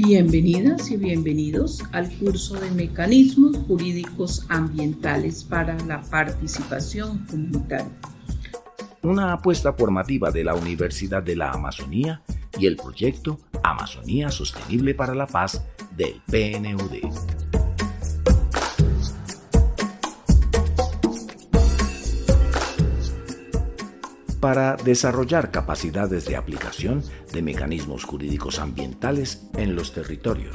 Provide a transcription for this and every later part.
Bienvenidas y bienvenidos al curso de Mecanismos Jurídicos Ambientales para la Participación Comunitaria. Una apuesta formativa de la Universidad de la Amazonía y el proyecto Amazonía Sostenible para la Paz del PNUD. Para desarrollar capacidades de aplicación de mecanismos jurídicos ambientales en los territorios.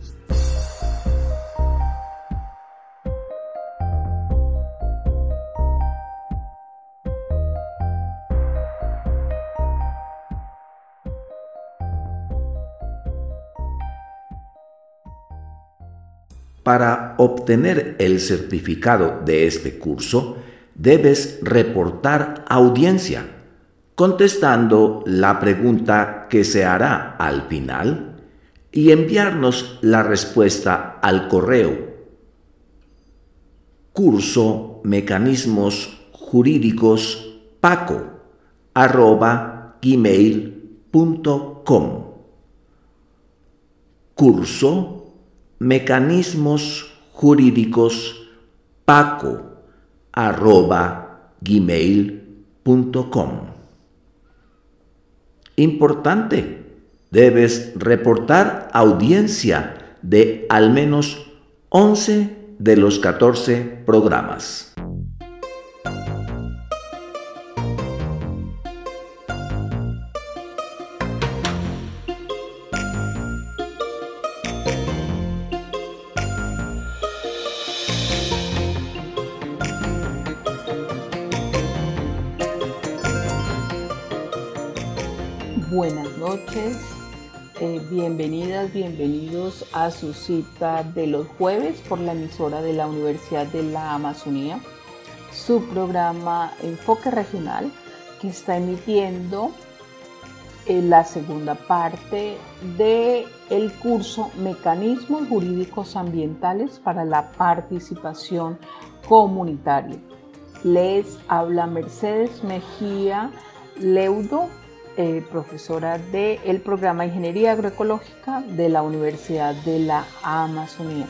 Para obtener el certificado de este curso, debes reportar audiencia, contestando la pregunta que se hará al final y enviarnos la respuesta al correo curso mecanismos jurídicos paco@gmail.com. Curso mecanismos jurídicos paco@gmail.com. Importante, debes reportar audiencia de al menos 11 de los 14 programas. Buenas noches, bienvenidas, bienvenidos a su cita de los jueves por la emisora de la Universidad de la Amazonía, su programa Enfoque Regional, que está emitiendo la segunda parte del curso Mecanismos Jurídicos Ambientales para la Participación Comunitaria. Les habla Mercedes Mejía Leudo, profesora del programa de Ingeniería Agroecológica de la Universidad de la Amazonía.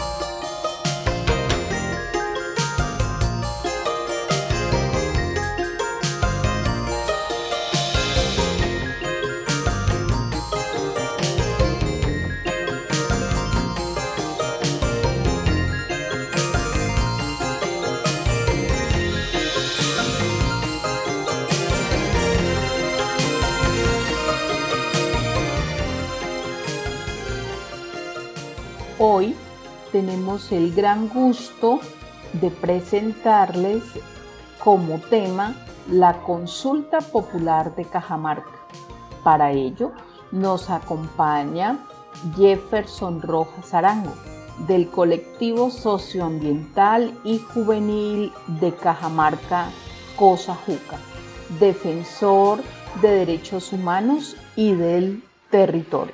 Hoy tenemos el gran gusto de presentarles como tema la consulta popular de Cajamarca. Para ello nos acompaña Jefferson Rojas Arango, del colectivo socioambiental y juvenil de Cajamarca, Cosa Juca, defensor de derechos humanos y del territorio.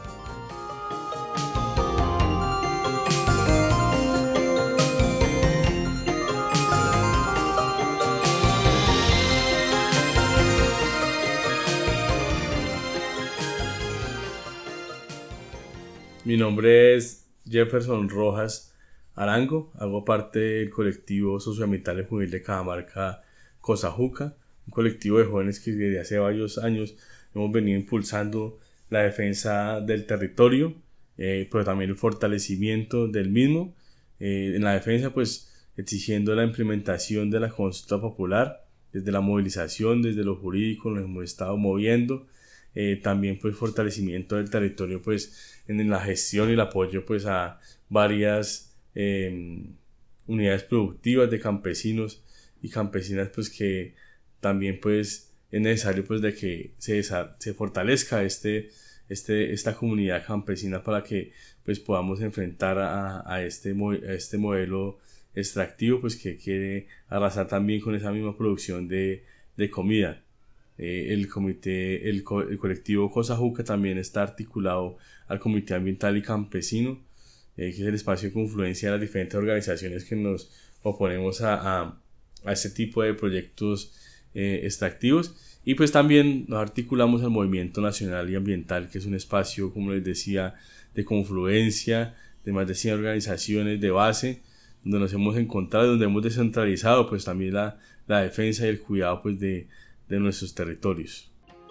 Mi nombre es Jefferson Rojas Arango, hago parte del colectivo socioambiental y juvenil de Cajamarca, Cosa Juca, un colectivo de jóvenes que desde hace varios años hemos venido impulsando la defensa del territorio, pero también el fortalecimiento del mismo. En la defensa, pues, exigiendo la implementación de la consulta popular, desde la movilización, desde lo jurídico, nos hemos estado moviendo. También pues fortalecimiento del territorio pues en la gestión y el apoyo pues a varias unidades productivas de campesinos y campesinas, pues que también pues es necesario pues de que se fortalezca esta comunidad campesina para que pues podamos enfrentar a este modelo extractivo pues que quiere arrasar también con esa misma producción de comida. El colectivo Cosa Juca también está articulado al Comité Ambiental y Campesino, que es el espacio de confluencia de las diferentes organizaciones que nos oponemos a este tipo de proyectos extractivos. Y pues también nos articulamos al Movimiento Nacional y Ambiental, que es un espacio, como les decía, de confluencia de más de 100 organizaciones de base, donde nos hemos encontrado, donde hemos descentralizado pues también la defensa y el cuidado pues de nuestros territorios.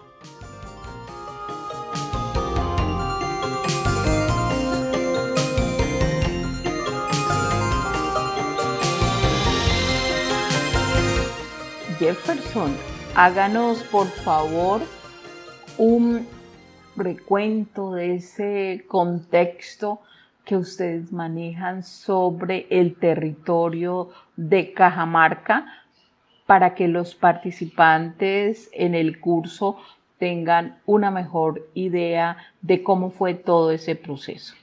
Jefferson, háganos por favor un recuento de ese contexto que ustedes manejan sobre el territorio de Cajamarca para que los participantes en el curso tengan una mejor idea de cómo fue todo ese proceso.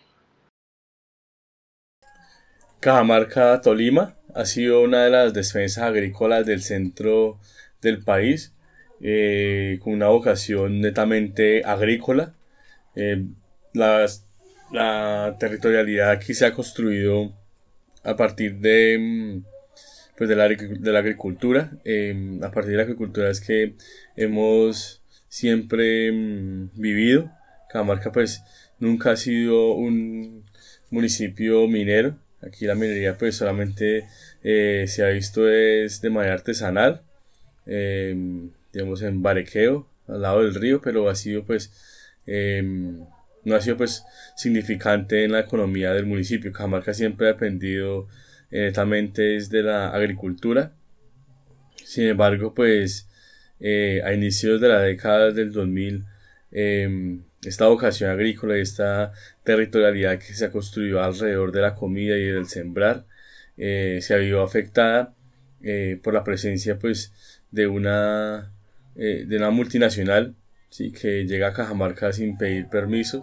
Cajamarca, Tolima, ha sido una de las defensas agrícolas del centro del país, con una vocación netamente agrícola. La territorialidad aquí se ha construido a partir pues de la agricultura. A partir de la agricultura es que hemos siempre vivido. Cajamarca pues nunca ha sido un municipio minero. Aquí la minería pues solamente se ha visto es de manera artesanal, digamos en Barequeo, al lado del río, pero ha sido pues no ha sido pues significante en la economía del municipio. Cajamarca siempre ha dependido netamente de la agricultura. Sin embargo, pues a inicios de la década del 2000, esta vocación agrícola y esta territorialidad que se ha construido alrededor de la comida y del sembrar se ha visto afectada por la presencia pues de una multinacional, ¿sí?, que llega a Cajamarca sin pedir permiso.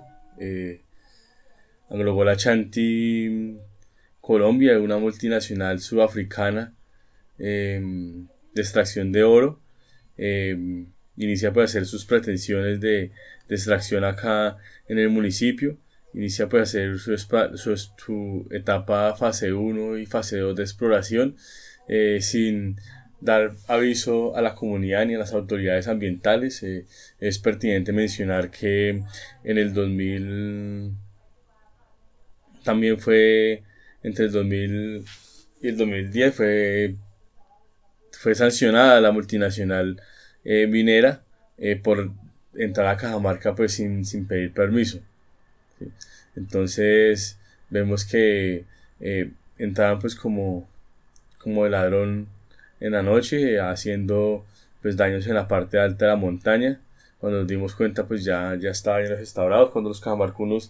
Anglo Ashanti Colombia, una multinacional sudafricana de extracción de oro, inicia pues a hacer sus pretensiones de extracción acá en el municipio, inicia pues a hacer su etapa fase 1 y fase 2 de exploración, sin dar aviso a la comunidad ni a las autoridades ambientales. Es pertinente mencionar que en el 2000 también fue, entre el 2000 y el 2010 fue sancionada la multinacional minera por entrar a Cajamarca pues sin pedir permiso, ¿sí? Entonces vemos que entraban pues como de ladrón en la noche, haciendo pues daños en la parte alta de la montaña. Cuando nos dimos cuenta pues ya estaban en los restaurados. Cuando los cajamarcunos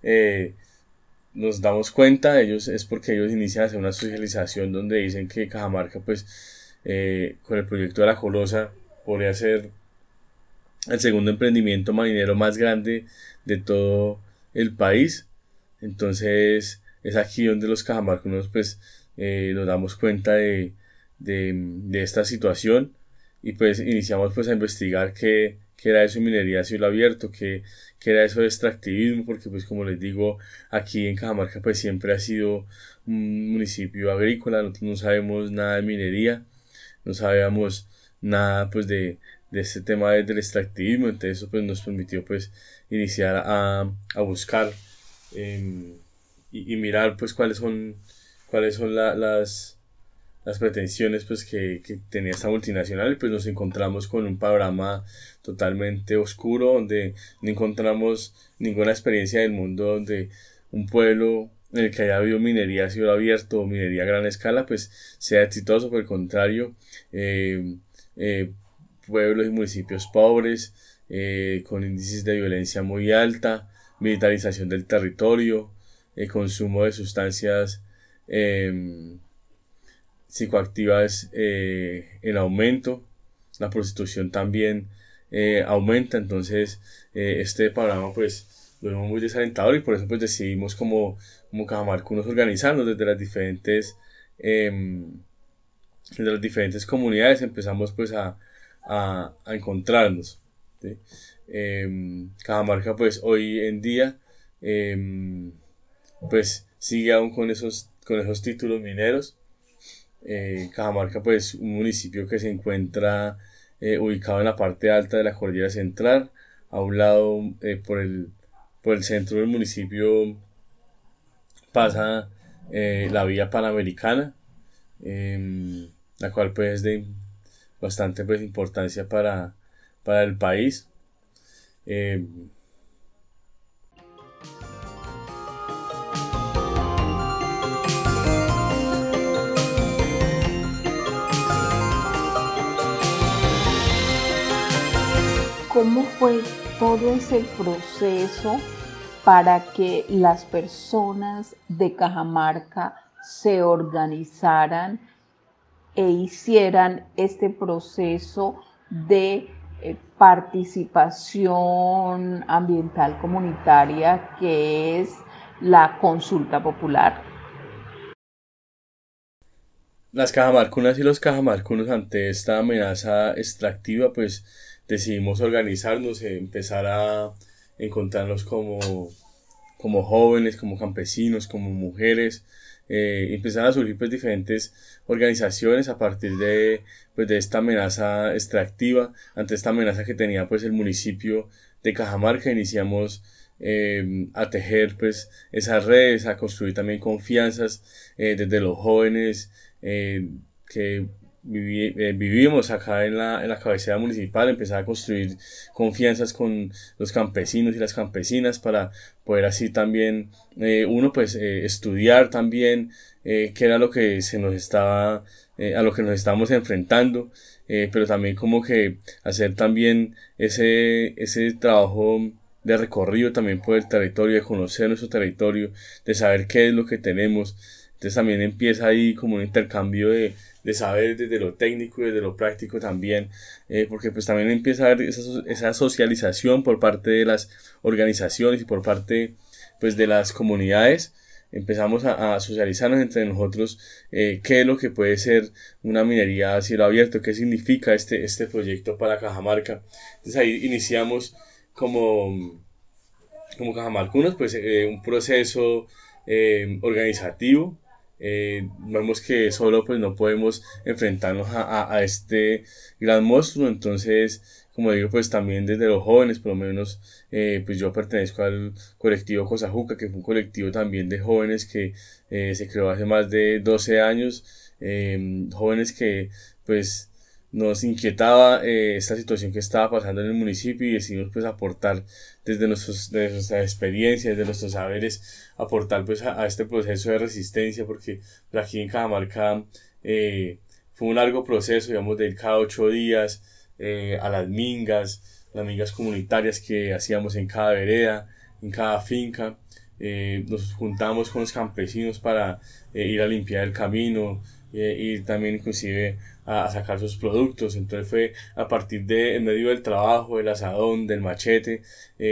nos damos cuenta, es porque ellos inician a hacer una socialización donde dicen que Cajamarca pues con el proyecto de la Colosa podría ser el segundo emprendimiento marinero más grande de todo el país. Entonces es aquí donde los cajamarcunos pues nos damos cuenta de esta situación, y pues iniciamos pues a investigar qué era eso de minería a cielo abierto, qué era eso de extractivismo, porque pues como les digo, aquí en Cajamarca pues siempre ha sido un municipio agrícola. Nosotros no sabemos nada de minería, no sabíamos nada pues de este tema del extractivismo. Entonces eso pues nos permitió pues iniciar a buscar y mirar pues cuáles son las pretensiones pues que tenía esta multinacional. Y pues nos encontramos con un panorama totalmente oscuro, donde no encontramos ninguna experiencia del mundo donde un pueblo en el que haya habido minería a cielo abierto o minería a gran escala pues sea exitoso. Por el contrario, pueblos y municipios pobres, con índices de violencia muy alta, militarización del territorio, consumo de sustancias psicoactivas en aumento, la prostitución también aumenta. Entonces este panorama pues lo vemos muy desalentador, y por eso pues decidimos como cajamarcunos organizarnos desde las diferentes comunidades. Empezamos pues a encontrarnos, ¿sí? Cajamarca pues hoy en día pues sigue aún con esos títulos mineros. Cajamarca pues un municipio que se encuentra ubicado en la parte alta de la cordillera central. A un lado, por el centro del municipio, pasa la vía panamericana, la cual pues es de bastante pues importancia para el país. ¿Cómo fue todo ese proceso para que las personas de Cajamarca se organizaran e hicieran este proceso de participación ambiental comunitaria que es la consulta popular? Las cajamarcunas y los cajamarcunos, ante esta amenaza extractiva, pues decidimos organizarnos, empezar a encontrarnos como jóvenes, como campesinos, como mujeres. Empezaron a surgir pues diferentes organizaciones a partir pues, de esta amenaza extractiva. Ante esta amenaza que tenía pues el municipio de Cajamarca, iniciamos a tejer pues esas redes, a construir también confianzas desde los jóvenes que vivimos acá en la cabecera municipal, empezar a construir confianzas con los campesinos y las campesinas para poder así también uno pues estudiar también qué era lo que se nos estaba a lo que nos estábamos enfrentando, pero también como que hacer también ese trabajo de recorrido también por el territorio, de conocer nuestro territorio, de saber qué es lo que tenemos. Entonces también empieza ahí como un intercambio de saber desde lo técnico y desde lo práctico también, porque pues también empieza a haber esa socialización por parte de las organizaciones y por parte pues de las comunidades. Empezamos a socializarnos entre nosotros qué es lo que puede ser una minería a cielo abierto, qué significa este proyecto para Cajamarca. Entonces ahí iniciamos como cajamarcunos pues un proceso organizativo. Vemos que solo pues no podemos enfrentarnos a este gran monstruo, entonces como digo pues también desde los jóvenes, por lo menos pues yo pertenezco al colectivo Cosajuca, que fue un colectivo también de jóvenes que se creó hace más de 12 años, jóvenes que pues nos inquietaba esta situación que estaba pasando en el municipio y decidimos pues aportar desde nuestras experiencias, desde nuestros saberes, aportar pues a este proceso de resistencia, porque pues, aquí en Cajamarca fue un largo proceso, digamos, de ir cada 8 días a las mingas comunitarias que hacíamos en cada vereda, en cada finca. Nos juntamos con los campesinos para ir a limpiar el camino, ir también inclusive a sacar sus productos. Entonces fue a partir en medio del trabajo, del asadón, del machete,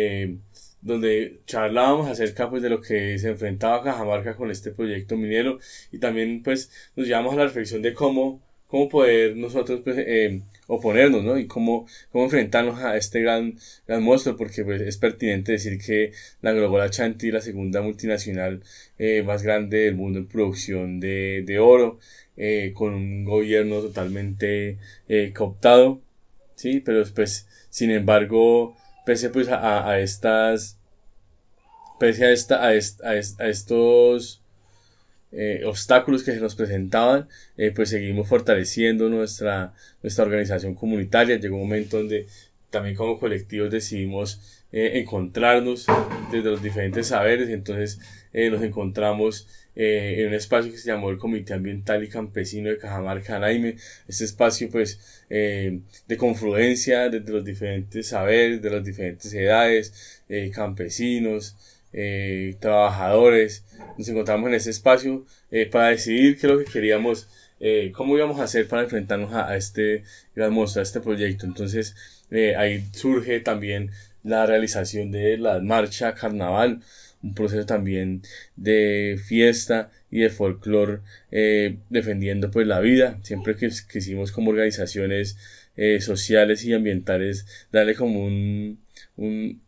donde charlábamos acerca pues de lo que se enfrentaba Cajamarca con este proyecto minero, y también pues nos llevamos a la reflexión de cómo poder nosotros pues oponernos, ¿no? Y cómo enfrentarnos a este gran monstruo, porque pues es pertinente decir que la Angola Chanti, la segunda multinacional más grande del mundo en producción de oro, con un gobierno totalmente cooptado, sí, pero pues sin embargo pese pues a estas pese a estos obstáculos que se nos presentaban, pues seguimos fortaleciendo nuestra organización comunitaria. Llegó un momento donde también como colectivos decidimos encontrarnos desde los diferentes saberes, entonces nos encontramos en un espacio que se llamó el Comité Ambiental y Campesino de Cajamarca Anaime. Este espacio pues de confluencia desde los diferentes saberes, de las diferentes edades, campesinos, trabajadores. Nos encontramos en ese espacio para decidir qué es lo que queríamos, cómo íbamos a hacer para enfrentarnos a este gran monstruo, a este proyecto. Entonces ahí surge también la realización de la marcha carnaval, un proceso también de fiesta y de folclore, defendiendo pues la vida. Siempre que quisimos como organizaciones sociales y ambientales darle como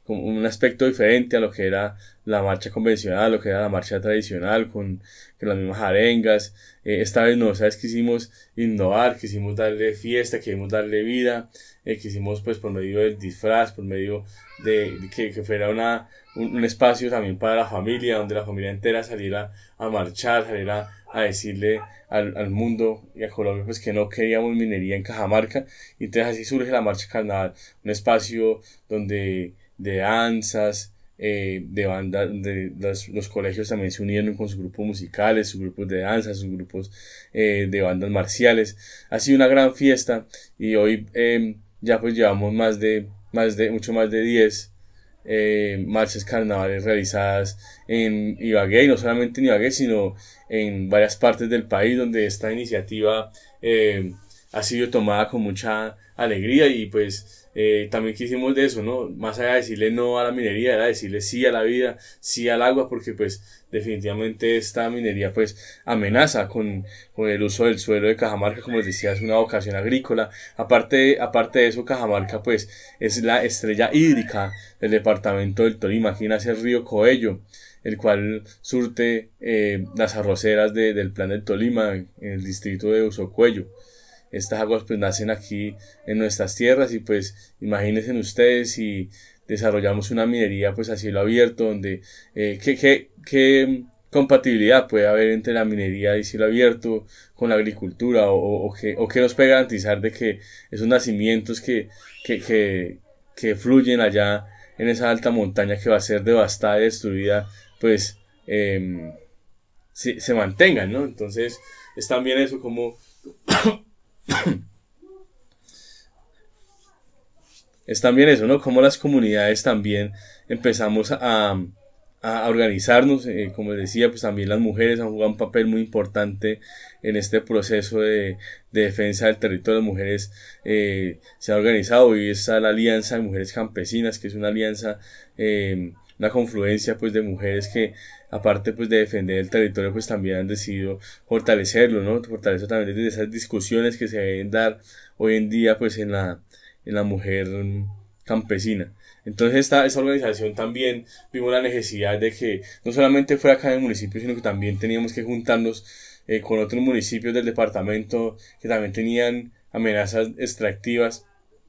un aspecto diferente a lo que era la marcha convencional, a lo que era la marcha tradicional, con las mismas arengas. Esta vez no, ¿sabes? Quisimos innovar, quisimos darle fiesta, quisimos darle vida, quisimos pues por medio del disfraz, por medio de que fuera un espacio también para la familia, donde la familia entera saliera a marchar, saliera a decirle al mundo y a Colombia pues que no queríamos minería en Cajamarca. Y entonces así surge la Marcha Carnaval, un espacio donde de danzas, de bandas, los colegios también se unieron con sus grupos musicales, sus grupos de danza, sus grupos de bandas marciales. Ha sido una gran fiesta y hoy ya pues llevamos mucho más de 10 marchas carnavales realizadas en Ibagué, y no solamente en Ibagué sino en varias partes del país, donde esta iniciativa ha sido tomada con mucha alegría. Y pues también quisimos de eso, ¿no? Más allá de decirle no a la minería, era decirle sí a la vida, sí al agua, porque pues definitivamente esta minería pues amenaza con el uso del suelo de Cajamarca. Como les decía, es una vocación agrícola. Aparte de eso, Cajamarca pues es la estrella hídrica del departamento del Tolima. Aquí nace el río Coello, el cual surte las arroceras del Plan del Tolima, en el distrito de Usocuello. Estas aguas pues nacen aquí en nuestras tierras, y pues imagínense ustedes si desarrollamos una minería pues a cielo abierto, donde ¿qué compatibilidad puede haber entre la minería y cielo abierto con la agricultura, o qué nos puede garantizar de que esos nacimientos que fluyen allá en esa alta montaña que va a ser devastada y destruida pues se mantengan, ¿no? Entonces es también eso, como es también eso, ¿no? Como las comunidades también empezamos a organizarnos. Como les decía, pues también las mujeres han jugado un papel muy importante en este proceso de defensa del territorio. Las mujeres se han organizado, y está la Alianza de Mujeres Campesinas, que es una alianza, una confluencia pues de mujeres que, aparte pues de defender el territorio, pues también han decidido fortalecerlo, ¿no? Fortalecer también desde esas discusiones que se deben dar hoy en día pues en la mujer campesina. Entonces esta organización también vimos la necesidad de que no solamente fuera acá en el municipio, sino que también teníamos que juntarnos con otros municipios del departamento que también tenían amenazas extractivas,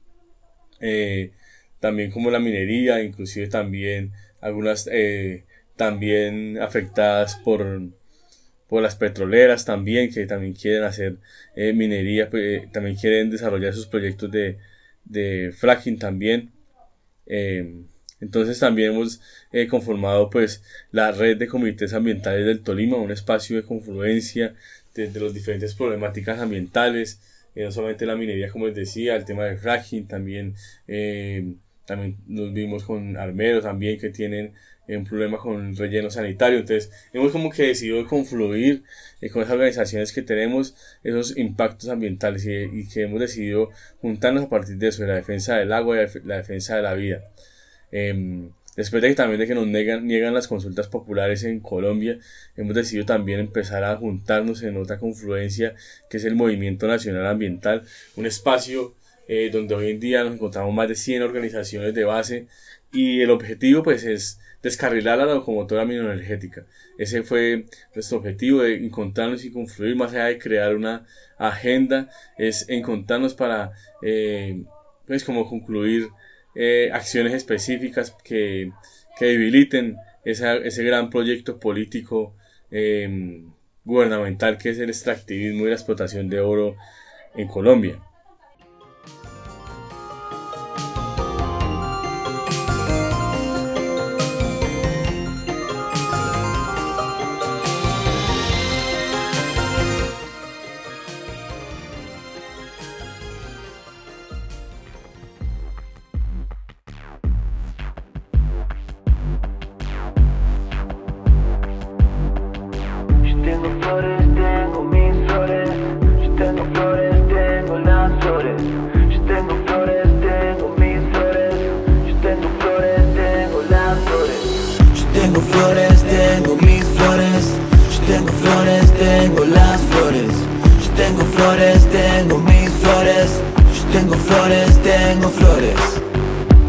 también como la minería, inclusive también algunas también afectadas por las petroleras también, que también quieren hacer minería, también quieren desarrollar sus proyectos de fracking también. Entonces también hemos conformado pues la red de comités ambientales del Tolima, un espacio de confluencia de las diferentes problemáticas ambientales, no solamente la minería, como les decía, el tema del fracking, también nos vimos con armeros también que tienen un problema con el relleno sanitario. Entonces hemos como que decidido confluir con esas organizaciones que tenemos esos impactos ambientales, y que hemos decidido juntarnos a partir de eso, de la defensa del agua y la defensa de la vida. Después de que nos niegan las consultas populares en Colombia, hemos decidido también empezar a juntarnos en otra confluencia, que es el Movimiento Nacional Ambiental, un espacio donde hoy en día nos encontramos más de 100 organizaciones de base, y el objetivo pues es descarrilar la locomotora mineroenergética. Ese fue nuestro objetivo, de encontrarnos y confluir, más allá de crear una agenda, es encontrarnos para pues como concluir acciones específicas que debiliten ese gran proyecto político gubernamental que es el extractivismo y la explotación de oro en Colombia.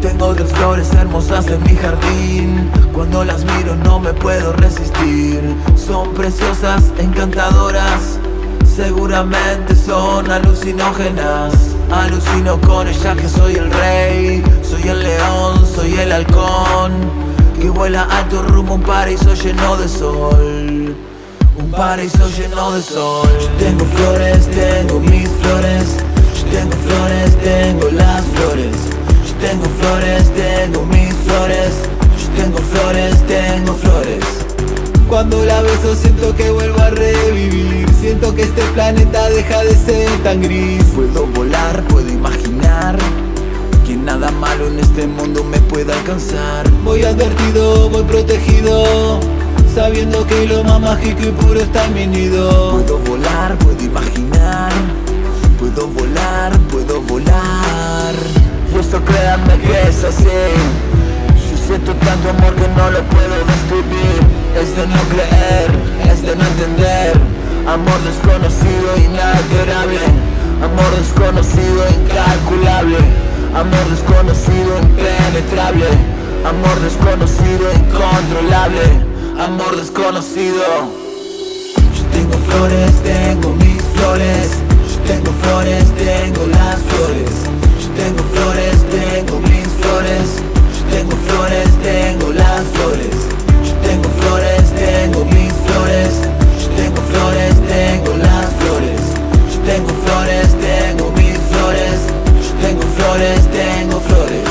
Tengo 10 flores hermosas en mi jardín. Cuando las miro no me puedo resistir. Son preciosas, encantadoras. Seguramente son alucinógenas. Alucino con ella que soy el rey. Soy el león, soy el halcón que vuela alto rumbo a un paraíso lleno de sol. Un paraíso lleno de sol. Yo tengo flores, tengo mis flores. Yo tengo flores, tengo las flores. Yo tengo flores, tengo mis flores. Yo tengo flores, tengo flores. Cuando la beso siento que vuelvo a revivir. Siento que este planeta deja de ser tan gris. Puedo volar, puedo imaginar que nada malo en este mundo me pueda alcanzar. Voy advertido, voy protegido, sabiendo que lo más mágico y puro está en mi nido. Puedo volar, puedo imaginar. Puedo volar, puedo volar. Y esto créanme que es así. Yo siento tanto amor que no lo puedo describir. Es de no creer, es de no entender. Amor desconocido, inalterable. Amor desconocido, incalculable. Amor desconocido, impenetrable. Amor desconocido, incontrolable. Amor desconocido. Yo tengo flores, tengo mis flores. Yo tengo flores, tengo las flores. Yo tengo flores, tengo mis flores. Yo tengo flores, tengo las flores. Yo tengo flores, tengo mis flores. Yo tengo flores, tengo las flores. Yo tengo flores, tengo mis flores. Yo tengo flores, tengo flores.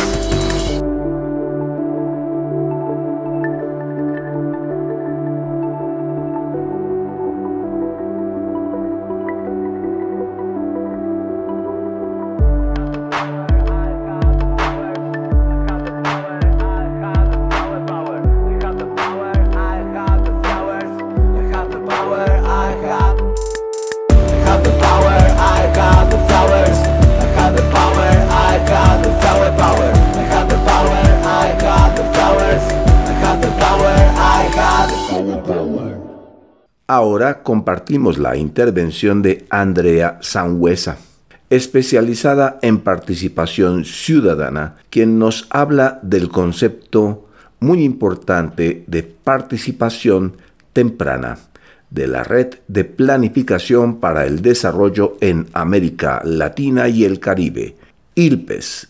Ahora compartimos la intervención de Andrea Sangüesa, especializada en participación ciudadana, quien nos habla del concepto muy importante de participación temprana de la Red de Planificación para el Desarrollo en América Latina y el Caribe, ILPES.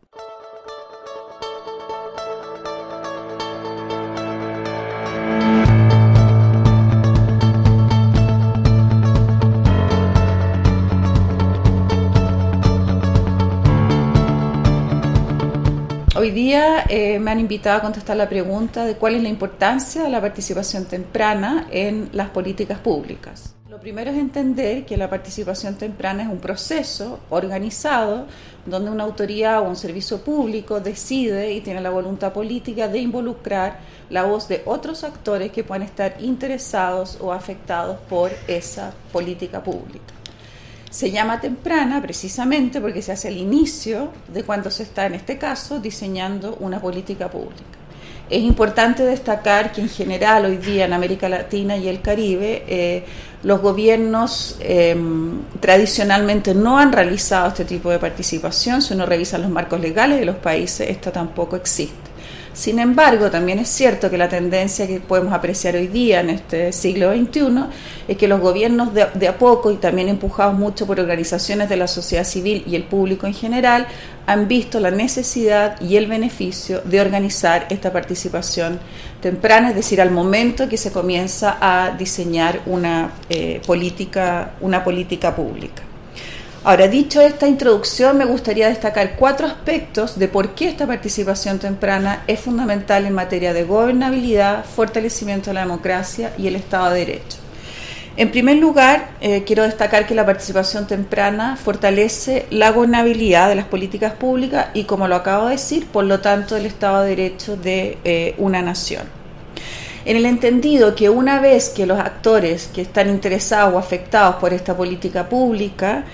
Hoy día me han invitado a contestar la pregunta de cuál es la importancia de la participación temprana en las políticas públicas. Lo primero es entender que la participación temprana es un proceso organizado donde una autoridad o un servicio público decide y tiene la voluntad política de involucrar la voz de otros actores que puedan estar interesados o afectados por esa política pública. Se llama temprana precisamente porque se hace al inicio de cuando se está, en este caso, diseñando una política pública. Es importante destacar que en general hoy día en América Latina y el Caribe los gobiernos tradicionalmente no han realizado este tipo de participación. Si uno revisa los marcos legales de los países, esto tampoco existe. Sin embargo, también es cierto que la tendencia que podemos apreciar hoy día en este siglo XXI es que los gobiernos de a poco, y también empujados mucho por organizaciones de la sociedad civil y el público en general, han visto la necesidad y el beneficio de organizar esta participación temprana, es decir, al momento que se comienza a diseñar una política pública. Ahora, dicho esta introducción, me gustaría destacar 4 aspectos de por qué esta participación temprana es fundamental en materia de gobernabilidad, fortalecimiento de la democracia y el Estado de Derecho. En primer lugar, quiero destacar que la participación temprana fortalece la gobernabilidad de las políticas públicas y, como lo acabo de decir, por lo tanto, el Estado de Derecho de una nación. En el entendido que una vez que los actores que están interesados o afectados por esta política pública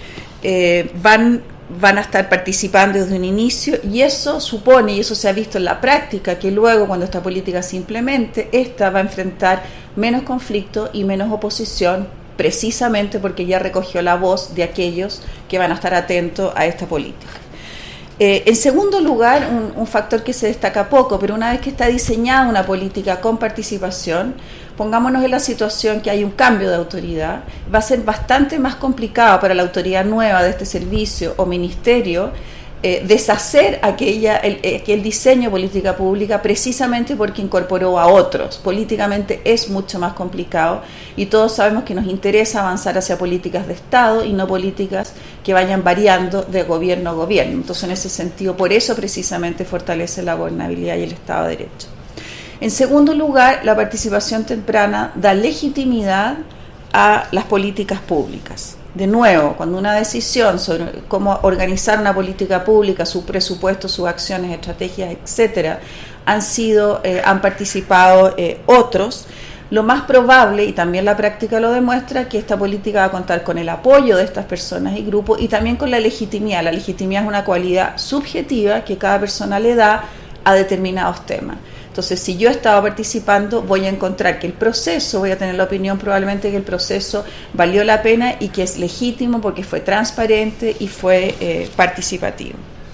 van a estar participando desde un inicio, y eso supone, y eso se ha visto en la práctica, que luego cuando esta política se implemente, esta va a enfrentar menos conflicto y menos oposición, precisamente porque ya recogió la voz de aquellos que van a estar atentos a esta política. En segundo lugar, un factor que se destaca poco, pero una vez que está diseñada una política con participación, pongámonos en la situación que hay un cambio de autoridad, va a ser bastante más complicado para la autoridad nueva de este servicio o ministerio deshacer aquel diseño de política pública, precisamente porque incorporó a otros. Políticamente es mucho más complicado y todos sabemos que nos interesa avanzar hacia políticas de Estado y no políticas que vayan variando de gobierno a gobierno. Entonces, en ese sentido, por eso precisamente fortalece la gobernabilidad y el Estado de Derecho. En segundo lugar, la participación temprana da legitimidad a las políticas públicas. De nuevo, cuando una decisión sobre cómo organizar una política pública, su presupuesto, sus acciones, estrategias, etcétera, han participado otros, lo más probable, y también la práctica lo demuestra, que esta política va a contar con el apoyo de estas personas y grupos y también con la legitimidad. La legitimidad es una cualidad subjetiva que cada persona le da a determinados temas. Entonces, si yo estaba participando, voy a encontrar que el proceso, voy a tener la opinión probablemente que el proceso valió la pena y que es legítimo porque fue transparente y fue participativo.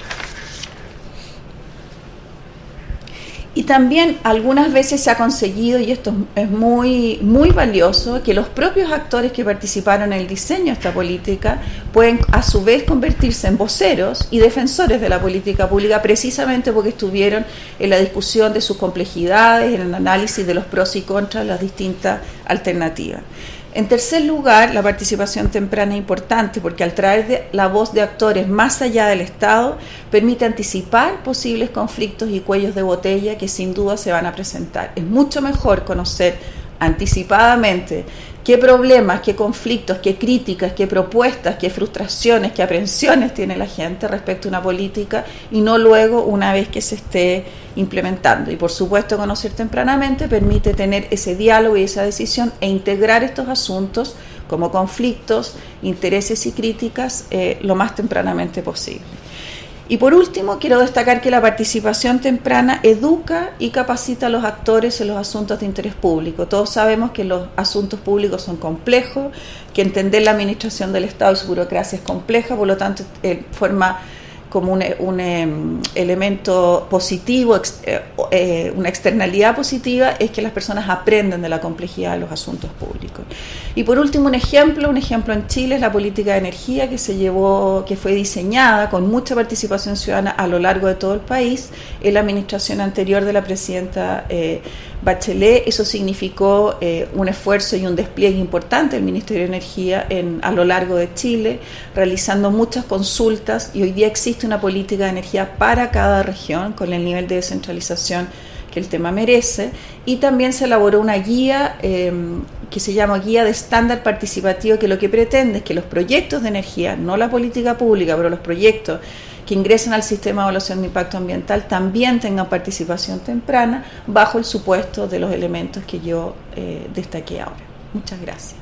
Y también algunas veces se ha conseguido, y esto es muy, muy valioso, que los propios actores que participaron en el diseño de esta política pueden a su vez convertirse en voceros y defensores de la política pública, precisamente porque estuvieron en la discusión de sus complejidades, en el análisis de los pros y contras de las distintas alternativas. En tercer lugar, la participación temprana es importante porque al traer la voz de actores más allá del Estado, permite anticipar posibles conflictos y cuellos de botella que sin duda se van a presentar. Es mucho mejor conocer anticipadamente qué problemas, qué conflictos, qué críticas, qué propuestas, qué frustraciones, qué aprensiones tiene la gente respecto a una política y no luego una vez que se esté implementando. Y por supuesto, conocer tempranamente permite tener ese diálogo y esa decisión e integrar estos asuntos como conflictos, intereses y críticas lo más tempranamente posible. Y por último, quiero destacar que la participación temprana educa y capacita a los actores en los asuntos de interés público. Todos sabemos que los asuntos públicos son complejos, que entender la administración del Estado y su burocracia es compleja, por lo tanto forma como un elemento positivo, una externalidad positiva, es que las personas aprenden de la complejidad de los asuntos públicos. Y por último, un ejemplo en Chile es la política de energía que fue diseñada con mucha participación ciudadana a lo largo de todo el país en la administración anterior de la presidenta Bachelet. Eso significó un esfuerzo y un despliegue importante del Ministerio de Energía a lo largo de Chile, realizando muchas consultas, y hoy día existe una política de energía para cada región con el nivel de descentralización que el tema merece, y también se elaboró una guía que se llama Guía de Estándar Participativo, que lo que pretende es que los proyectos de energía, no la política pública, pero los proyectos que ingresen al sistema de evaluación de impacto ambiental también tengan participación temprana bajo el supuesto de los elementos que yo destaqué ahora. Muchas gracias.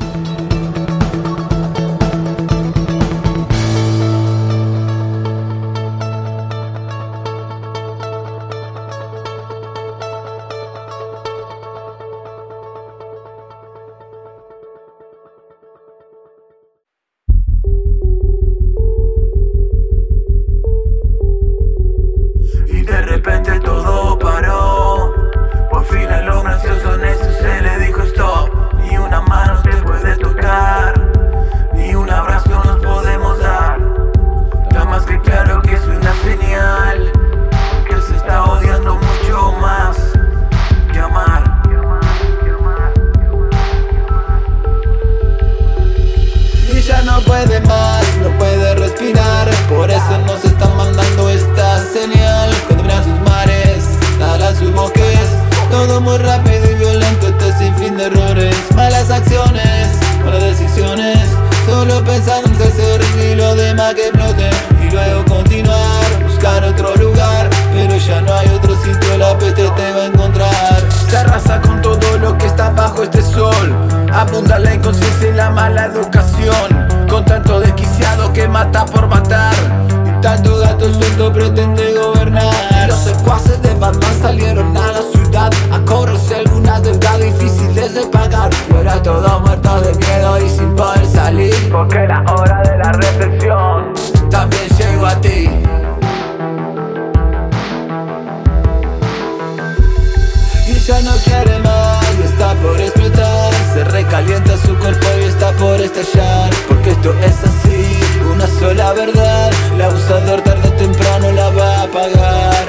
Abunda la inconsciencia y la mala educación, con tanto desquiciado que mata por matar y tanto gato suelto pretende gobernar. Y los secuaces de Batman salieron a la ciudad a cobrarse algunas deudas difíciles de pagar. Fuera todos muertos de miedo y sin poder salir, porque la hora de la reflexión también llegó a ti. calienta su cuerpo y está por estallar. Porque esto es así, una sola verdad, el abusador tarde o temprano la va a pagar.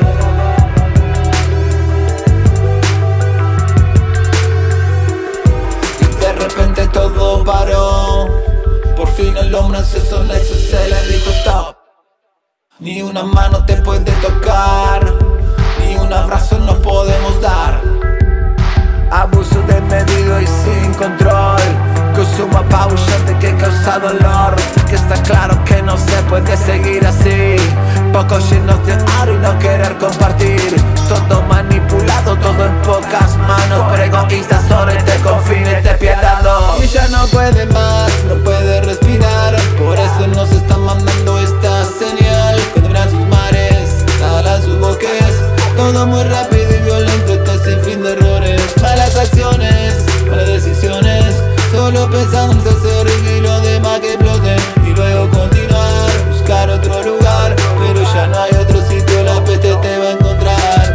Y de repente todo paró, por fin el hombre se soleció, se le dijo stop. Ni una mano te puede tocar, ni un abrazo nos podemos dar. Abuso desmedido y sin control, consumo apabullante que causa dolor. Que está claro que no se puede seguir así, pocos llenos de aro y no querer compartir. Todo manipulado, todo en pocas manos, pero egoístas sobre este confín, despiadado. Y ya no puede más, no puede respirar, por eso nos está mandando esta señal. Condena sus mares, ala sus bosques, todo muy rápido y violento, está sin fin de errores. Malas acciones, malas decisiones, solo pensando en hacer y lo demás que explote. Y luego continuar, buscar otro lugar, pero ya no hay otro sitio, la peste te va a encontrar.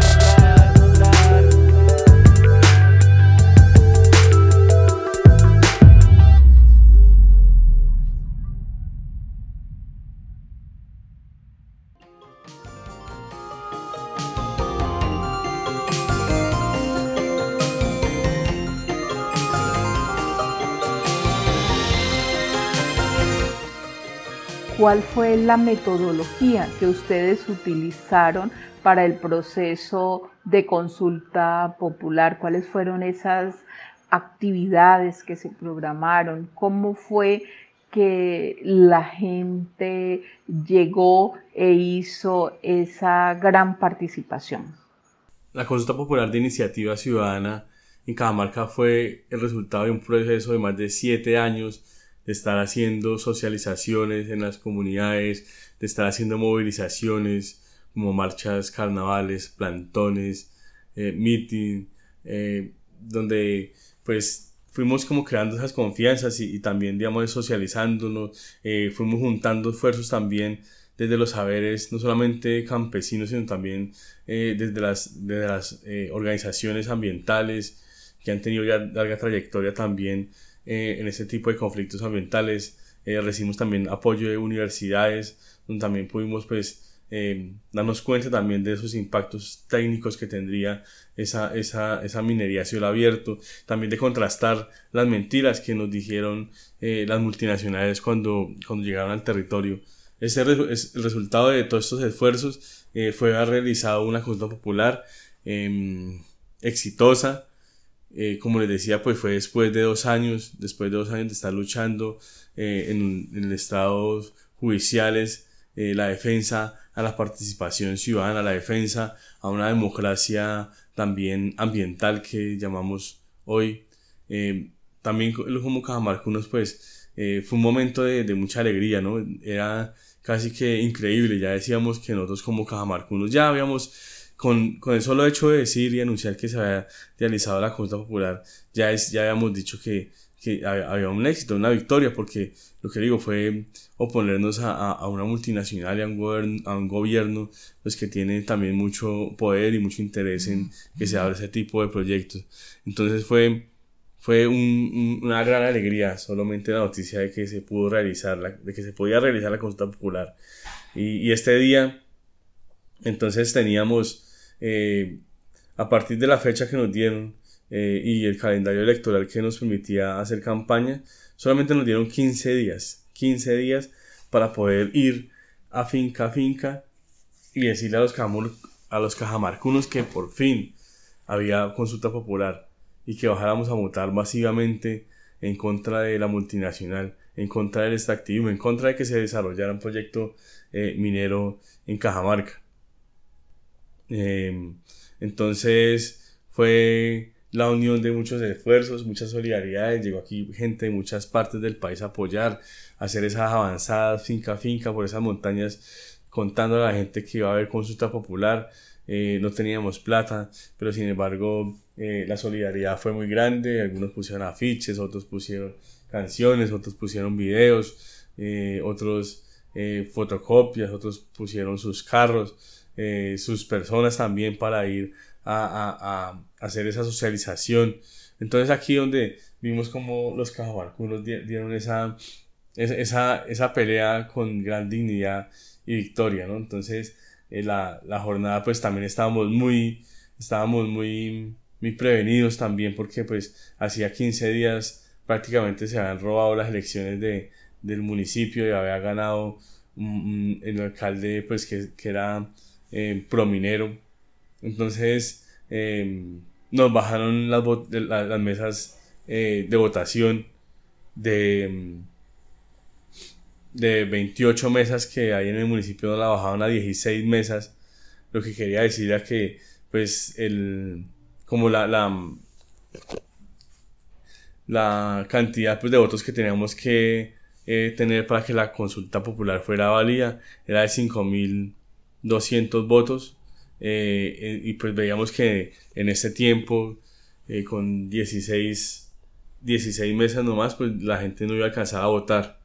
¿Cuál fue la metodología que ustedes utilizaron para el proceso de consulta popular? ¿Cuáles fueron esas actividades que se programaron? ¿Cómo fue que la gente llegó e hizo esa gran participación? La consulta popular de iniciativa ciudadana en Cajamarca fue el resultado de un proceso de más de 7 años de estar haciendo socializaciones en las comunidades, de estar haciendo movilizaciones como marchas, carnavales, plantones, meeting, donde pues fuimos como creando esas confianzas y también, digamos, socializándonos, fuimos juntando esfuerzos también desde los saberes, no solamente campesinos, sino también desde las organizaciones ambientales que han tenido ya larga trayectoria también en este tipo de conflictos ambientales. Recibimos también apoyo de universidades, donde también pudimos pues darnos cuenta también de esos impactos técnicos que tendría esa minería a cielo abierto, también de contrastar las mentiras que nos dijeron las multinacionales cuando llegaron al territorio. El resultado de todos estos esfuerzos fue haber realizado una consulta popular exitosa. Como les decía, pues fue después de 2 años de estar luchando en estados judiciales, la defensa a la participación ciudadana, la defensa a una democracia también ambiental que llamamos hoy. También como cajamarcunos, pues fue un momento de mucha alegría, ¿no? Era casi que increíble. Ya decíamos que nosotros como cajamarcunos ya habíamos, con el solo hecho de decir y anunciar que se había realizado la consulta popular, ya habíamos dicho que había un éxito, una victoria, porque lo que digo fue oponernos a una multinacional y a un gobierno pues, que tiene también mucho poder y mucho interés en que se abra ese tipo de proyectos. Entonces fue una gran alegría solamente la noticia de que se pudo realizar, de que se podía realizar la consulta popular. Y este día, entonces teníamos, a partir de la fecha que nos dieron y el calendario electoral que nos permitía hacer campaña, solamente nos dieron 15 días para poder ir a finca y decirle a los cajamarcunos que por fin había consulta popular y que bajáramos a votar masivamente en contra de la multinacional, en contra del extractivismo, en contra de que se desarrollara un proyecto minero en Cajamarca. Entonces fue la unión de muchos esfuerzos, muchas solidaridades. Llegó aquí gente de muchas partes del país a apoyar, a hacer esas avanzadas finca por esas montañas, contando a la gente que iba a haber consulta popular. No teníamos plata, pero sin embargo la solidaridad fue muy grande. Algunos pusieron afiches, otros pusieron canciones, otros pusieron videos, otros fotocopias, otros pusieron sus carros, sus personas también para ir a hacer esa socialización. Entonces aquí donde vimos como los cajamarcunos dieron esa pelea con gran dignidad y victoria, ¿no? Entonces la jornada pues también estábamos muy prevenidos también, porque pues hacía 15 días prácticamente se habían robado las elecciones del municipio y había ganado el alcalde pues que era prominero. Entonces nos bajaron las mesas de votación de 28 mesas que hay en el municipio, nos la bajaron a 16 mesas, lo que quería decir era que pues como la cantidad pues de votos que teníamos que tener para que la consulta popular fuera válida era de 5.200 votos, y pues veíamos que en este tiempo con 16 mesas nomás pues la gente no iba a alcanzar a votar.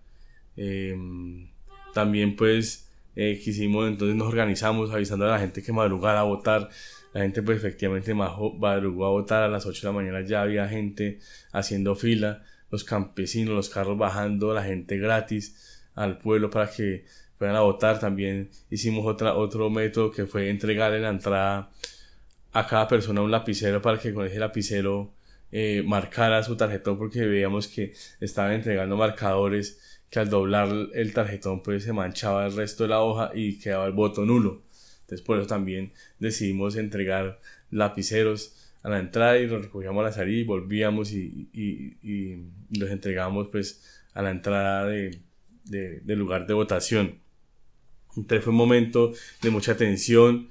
También pues quisimos, entonces nos organizamos avisando a la gente que madrugara a votar. La gente pues efectivamente madrugó a votar. A las 8 de la mañana ya había gente haciendo fila, los campesinos, los carros bajando, la gente gratis al pueblo para que fueran a votar. También hicimos otro método que fue entregar en la entrada a cada persona un lapicero para que con ese lapicero marcara su tarjetón, porque veíamos que estaban entregando marcadores que al doblar el tarjetón pues se manchaba el resto de la hoja y quedaba el voto nulo. Entonces por eso también decidimos entregar lapiceros a la entrada y los recogíamos a la salida y volvíamos y los entregábamos pues a la entrada del lugar de votación. Entonces fue un momento de mucha tensión.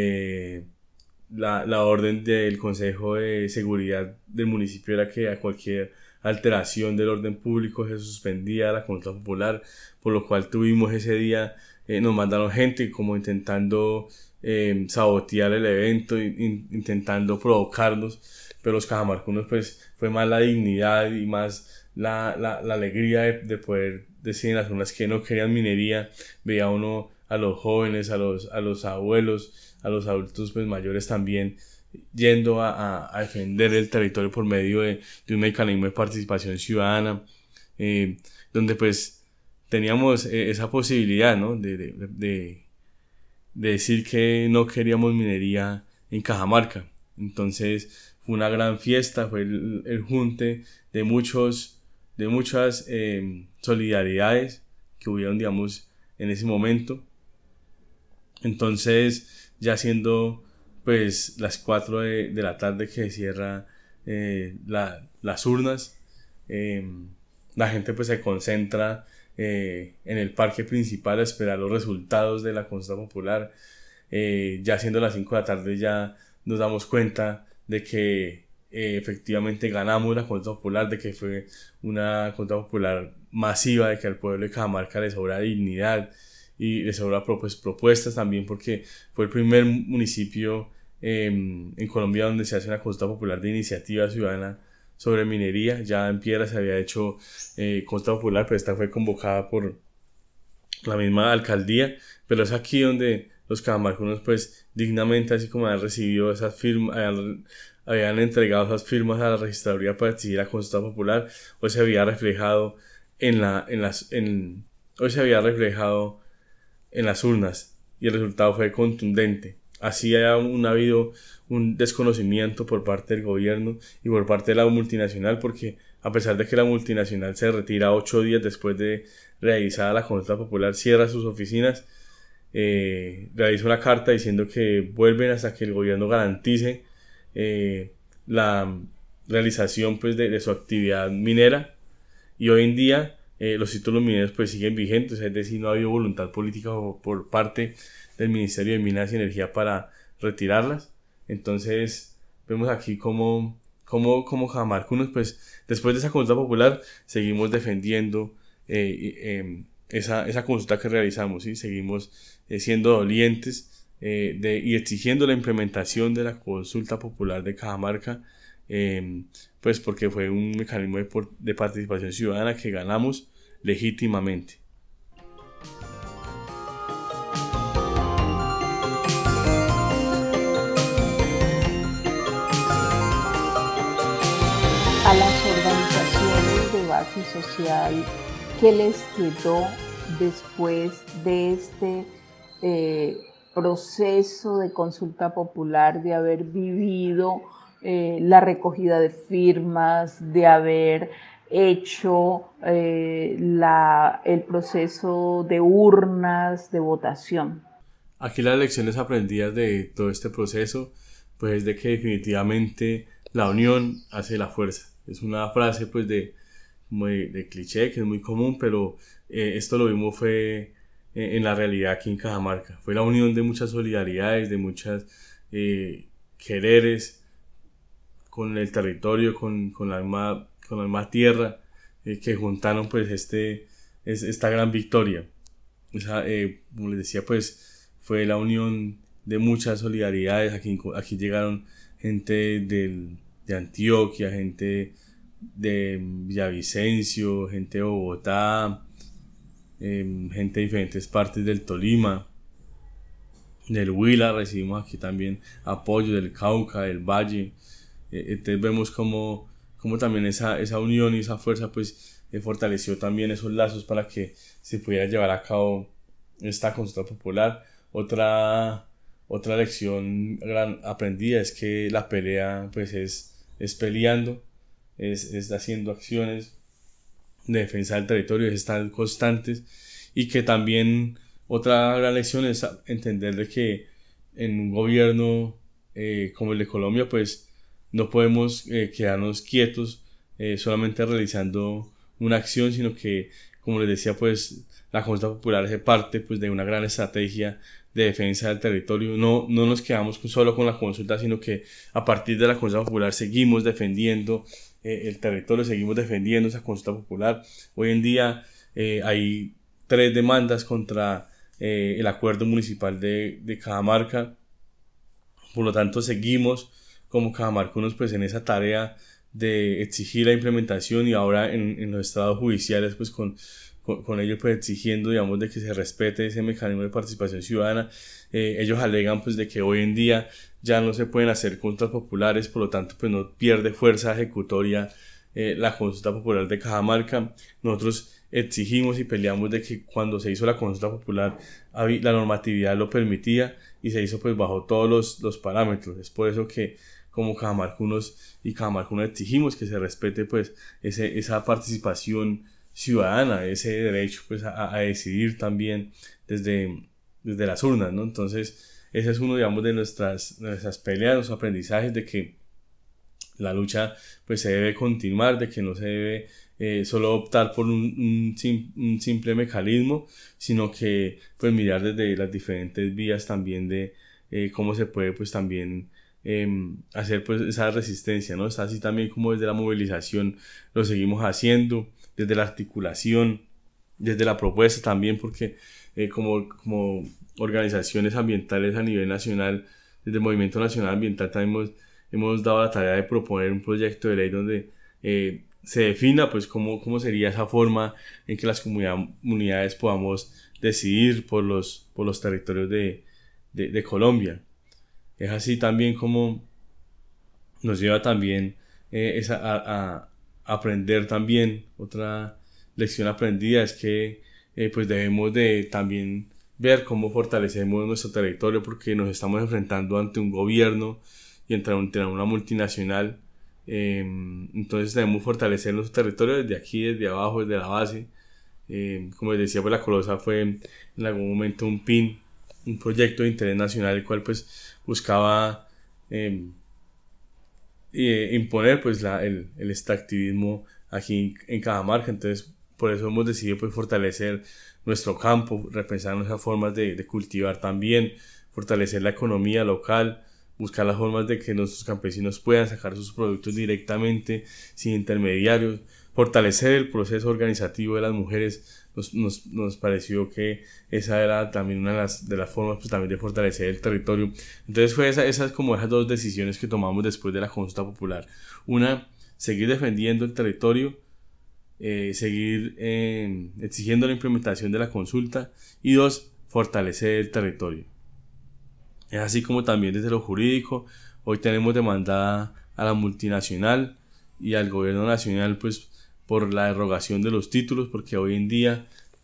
La orden del Consejo de Seguridad del municipio era que a cualquier alteración del orden público se suspendía la consulta popular, por lo cual tuvimos ese día, nos mandaron gente como intentando sabotear el evento, intentando provocarnos, pero los cajamarcunos pues fue más la dignidad y más la alegría de poder decir en las urnas que no querían minería. Veía uno a los jóvenes, a los abuelos, a los adultos pues mayores también yendo a defender el territorio por medio de un mecanismo de participación ciudadana, donde pues teníamos esa posibilidad, ¿no? de decir que no queríamos minería en Cajamarca. Entonces fue una gran fiesta, fue el junte de muchas solidaridades que hubieron, digamos, en ese momento. Entonces ya siendo pues las 4 de la tarde que se cierra las urnas, la gente pues se concentra en el parque principal a esperar los resultados de la consulta popular. Ya siendo las 5 de la tarde ya nos damos cuenta de que efectivamente ganamos la consulta popular, de que fue una consulta popular masiva, de que al pueblo de Cajamarca le sobra dignidad y le sobra propuestas también, porque fue el primer municipio en Colombia donde se hace una consulta popular de iniciativa ciudadana sobre minería. Ya en Piedra se había hecho consulta popular, pero esta fue convocada por la misma alcaldía, pero es aquí donde los cajamarcunos pues dignamente, así como habían recibido esas firmas, habían entregado esas firmas a la registraduría para exigir la consulta popular, hoy se había reflejado en las urnas, y el resultado fue contundente. Así ha habido un desconocimiento por parte del gobierno y por parte de la multinacional, porque a pesar de que la multinacional se retira 8 días después de realizada la consulta popular, cierra sus oficinas, realiza una carta diciendo que vuelven hasta que el gobierno garantice la realización pues de su actividad minera, y hoy en día los títulos mineros pues siguen vigentes, es decir, no ha habido voluntad política por parte del Ministerio de Minas y Energía para retirarlas. Entonces vemos aquí como cajamarcunos pues después de esa consulta popular seguimos defendiendo esa consulta que realizamos, ¿sí? Seguimos siendo dolientes y exigiendo la implementación de la consulta popular de Cajamarca, pues porque fue un mecanismo de participación ciudadana que ganamos legítimamente. y social, ¿qué les quedó después de este proceso de consulta popular, de haber vivido la recogida de firmas, de haber hecho el proceso de urnas de votación? Aquí las lecciones aprendidas de todo este proceso, pues es de que definitivamente la unión hace la fuerza. Es una frase pues de cliché que es muy común, pero esto lo vimos fue en la realidad aquí en Cajamarca. Fue la unión de muchas solidaridades, de muchas quereres con el territorio, con la misma tierra, que juntaron pues esta gran victoria. Como les decía, pues fue la unión de muchas solidaridades. Aquí llegaron gente de Antioquia, gente de Villavicencio, gente de Bogotá, gente de diferentes partes del Tolima, del Huila. Recibimos aquí también apoyo del Cauca, del Valle. Entonces vemos como también esa unión y esa fuerza pues fortaleció también esos lazos para que se pudiera llevar a cabo esta consulta popular. Otra lección gran aprendida es que la pelea pues es peleando, es haciendo acciones de defensa del territorio, es estar constantes, y que también otra gran lección es entender de que en un gobierno como el de Colombia pues no podemos quedarnos quietos solamente realizando una acción, sino que, como les decía, pues la consulta popular hace parte pues de una gran estrategia de defensa del territorio. No nos quedamos solo con la consulta, sino que a partir de la consulta popular seguimos defendiendo el territorio, seguimos defendiendo esa consulta popular. Hoy en día hay 3 demandas contra el acuerdo municipal de Cajamarca. Por lo tanto, seguimos como cajamarcanos pues en esa tarea de exigir la implementación, y ahora en los estados judiciales pues con ellos pues exigiendo, digamos, de que se respete ese mecanismo de participación ciudadana. Ellos alegan pues de que hoy en día ya no se pueden hacer consultas populares, por lo tanto pues no pierde fuerza ejecutoria la consulta popular de Cajamarca. Nosotros exigimos y peleamos de que cuando se hizo la consulta popular la normatividad lo permitía y se hizo pues bajo todos los parámetros. Es por eso que como cajamarcanos y cajamarcanas exigimos que se respete pues esa participación ciudadana, ese derecho pues a decidir también desde las urnas, ¿no? Entonces ese es uno, digamos, de nuestras peleas, los aprendizajes, de que la lucha pues se debe continuar, de que no se debe solo optar por un simple mecanismo, sino que pues mirar desde las diferentes vías también de cómo se puede pues también hacer pues esa resistencia, ¿no? Está así también como desde la movilización lo seguimos haciendo, desde la articulación, desde la propuesta también, porque como organizaciones ambientales a nivel nacional, desde el Movimiento Nacional Ambiental también hemos dado la tarea de proponer un proyecto de ley donde se defina pues cómo sería esa forma en que las comunidades podamos decidir por los territorios de Colombia. Es así también como nos lleva también a aprender también. Otra lección aprendida es que pues debemos de también ver cómo fortalecemos nuestro territorio, porque nos estamos enfrentando ante un gobierno y entre una multinacional. Entonces debemos fortalecer nuestro territorio desde aquí, desde abajo, desde la base. Como les decía, pues la Colosa fue en algún momento un PIN, un proyecto de interés nacional, el cual pues buscaba imponer pues el extractivismo aquí en Cajamarca. Entonces por eso hemos decidido pues fortalecer nuestro campo, repensar nuestras formas de cultivar también, fortalecer la economía local, buscar las formas de que nuestros campesinos puedan sacar sus productos directamente, sin intermediarios, fortalecer el proceso organizativo de las mujeres. Nos pareció que esa era también una de las formas pues, también de fortalecer el territorio. Entonces fue esas 2 decisiones que tomamos después de la consulta popular. Una, seguir defendiendo el territorio, seguir exigiendo la implementación de la consulta, y 2, fortalecer el territorio. Es así como también desde lo jurídico hoy tenemos demandada a la multinacional y al gobierno nacional pues por la derogación de los títulos, porque hoy en día,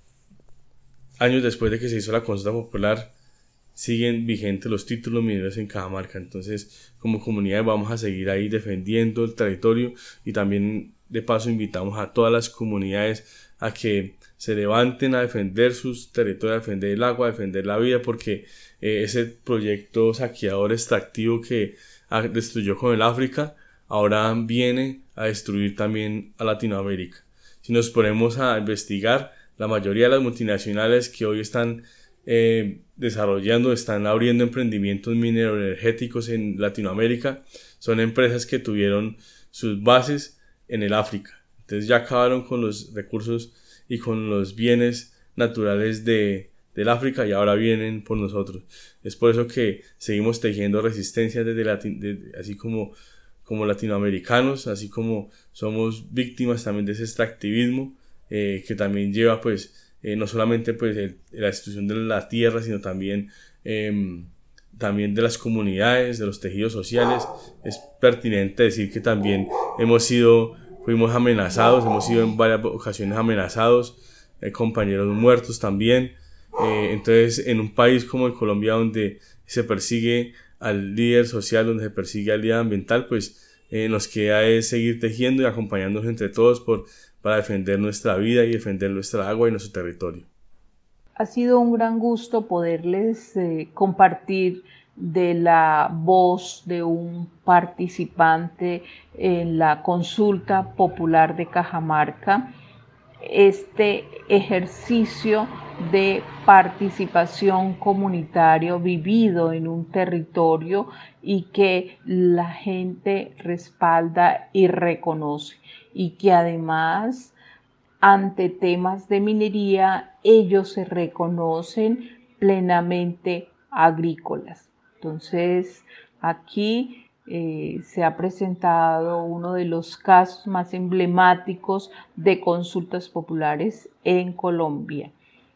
años después de que se hizo la consulta popular, siguen vigentes los títulos mineros en Cajamarca. Entonces, como comunidad vamos a seguir ahí defendiendo el territorio, y también de paso invitamos a todas las comunidades a que se levanten a defender sus territorios, a defender el agua, a defender la vida, porque ese proyecto saqueador extractivo que destruyó con el África, ahora viene a destruir también a Latinoamérica. Si nos ponemos a investigar, la mayoría de las multinacionales que hoy están desarrollando, están abriendo emprendimientos mineroenergéticos en Latinoamérica, son empresas que tuvieron sus bases en el África. Entonces ya acabaron con los recursos y con los bienes naturales del África, y ahora vienen por nosotros. Es por eso que seguimos tejiendo resistencia así como latinoamericanos, así como somos víctimas también de ese extractivismo que también lleva pues no solamente pues la destrucción de la tierra, sino también de las comunidades, de los tejidos sociales. Es pertinente decir que también fuimos amenazados, hemos sido en varias ocasiones amenazados, compañeros muertos también. Entonces, en un país como Colombia, donde se persigue al líder social, donde se persigue al líder ambiental, pues nos queda es seguir tejiendo y acompañándonos entre todos para defender nuestra vida y defender nuestra agua y nuestro territorio. Ha sido un gran gusto poderles compartir de la voz de un participante en la consulta popular de Cajamarca, este ejercicio de participación comunitario vivido en un territorio y que la gente respalda y reconoce, y que además ante temas de minería ellos se reconocen plenamente agrícolas. Entonces aquí se ha presentado uno de los casos más emblemáticos de consultas populares en Colombia.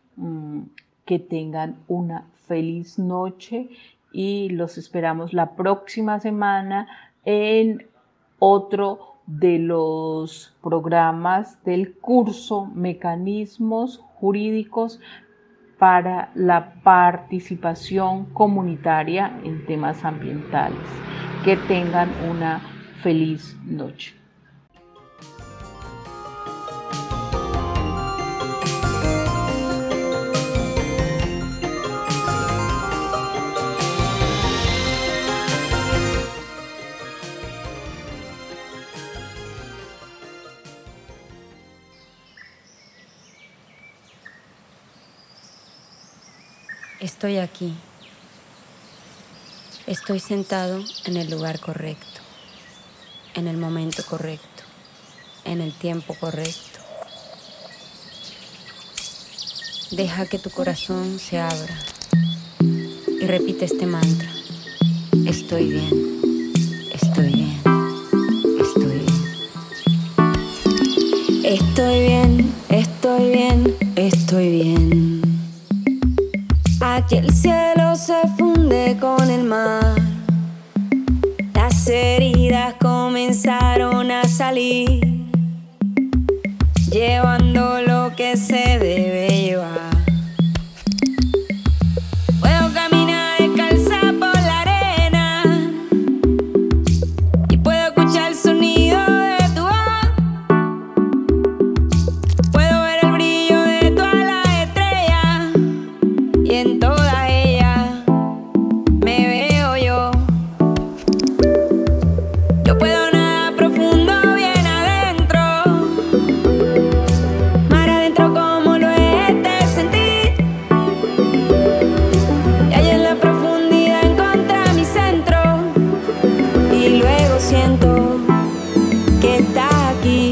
Que tengan una feliz noche y los esperamos la próxima semana en otro de los programas del curso Mecanismos Jurídicos para la Participación Comunitaria en Temas Ambientales. Que tengan una feliz noche. Estoy aquí. Estoy sentado en el lugar correcto, en el momento correcto, en el tiempo correcto. Deja que tu corazón se abra y repite este mantra. Estoy bien, estoy bien, estoy bien. Estoy bien, estoy bien, estoy bien. Aquí el cielo se funde con el mar. Las heridas comenzaron a salir, llevando lo que se debe llevar. Puedo caminar descalza por la arena y puedo escuchar el sonido de tu voz. Puedo ver el brillo de todas las estrellas y en todas ellas me veo yo. Yo puedo nadar profundo bien adentro, mar adentro como lo es de sentir. Y ahí en la profundidad encontré mi centro y luego siento que estás aquí.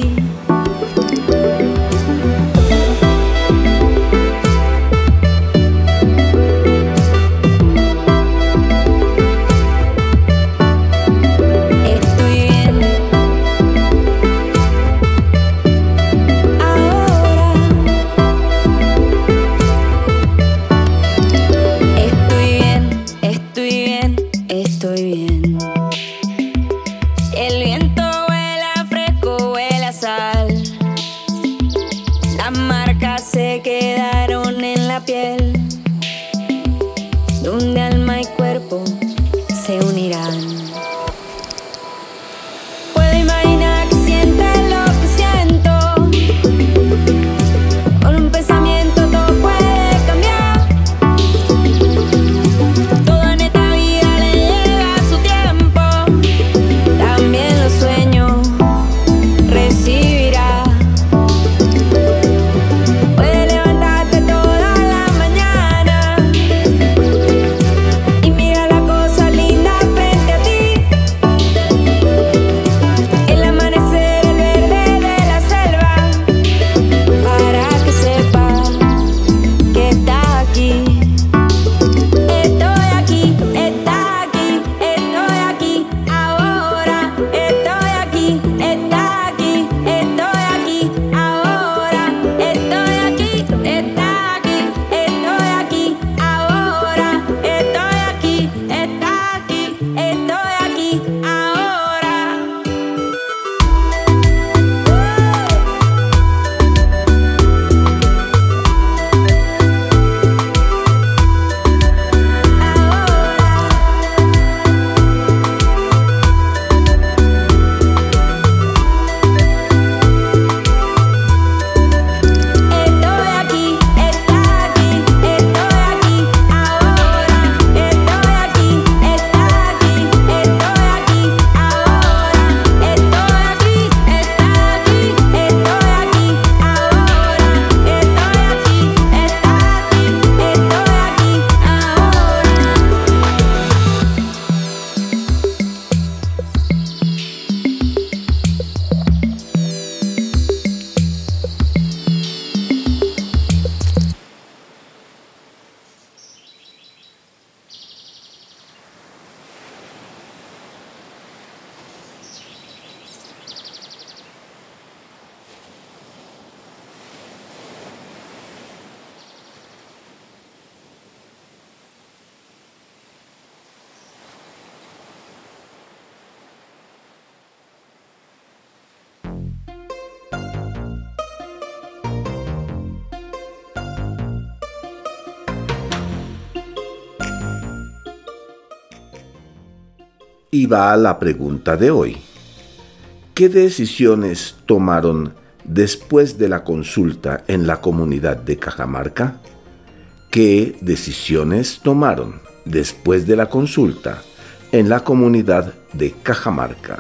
Y va a la pregunta de hoy. ¿Qué decisiones tomaron después de la consulta en la comunidad de Cajamarca? ¿Qué decisiones tomaron después de la consulta en la comunidad de Cajamarca?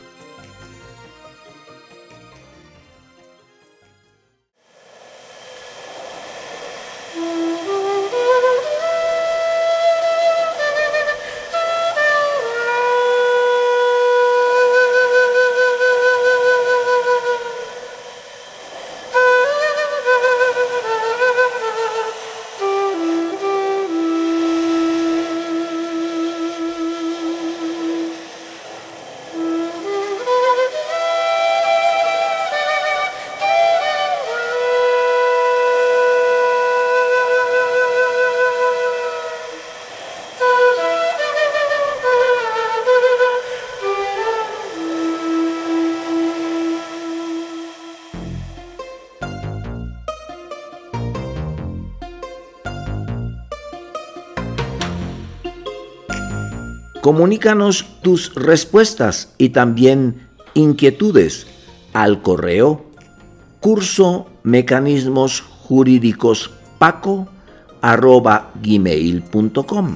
Comunícanos tus respuestas y también inquietudes al correo cursomecanismosjurídicospaco@gmail.com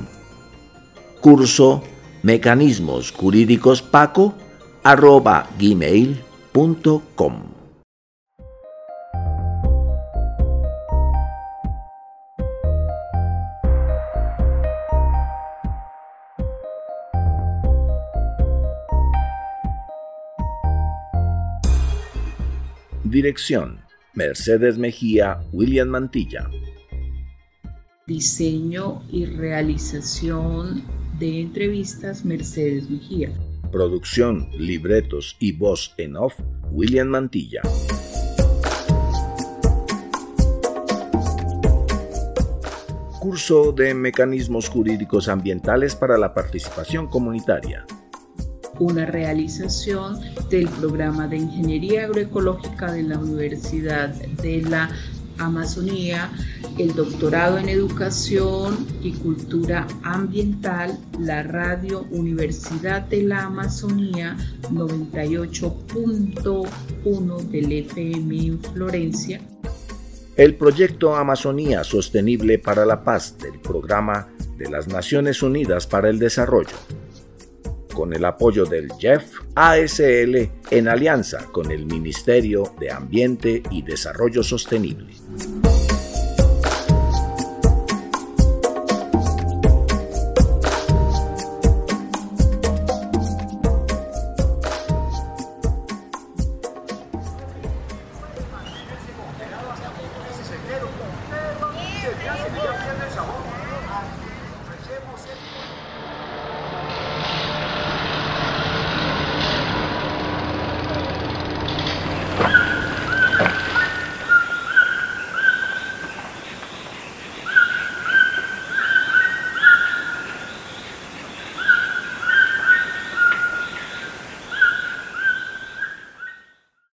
cursomecanismosjurídicospaco@gmail.com. Dirección: Mercedes Mejía, William Mantilla. Diseño y realización de entrevistas, Mercedes Mejía. Producción, libretos y voz en off, William Mantilla. Curso de Mecanismos Jurídicos Ambientales para la Participación Comunitaria. Una realización del programa de Ingeniería Agroecológica de la Universidad de la Amazonía, el doctorado en Educación y Cultura Ambiental, la Radio Universidad de la Amazonía 98.1 del FM en Florencia. El proyecto Amazonía Sostenible para la Paz del Programa de las Naciones Unidas para el Desarrollo, con el apoyo del JEF ASL en alianza con el Ministerio de Ambiente y Desarrollo Sostenible.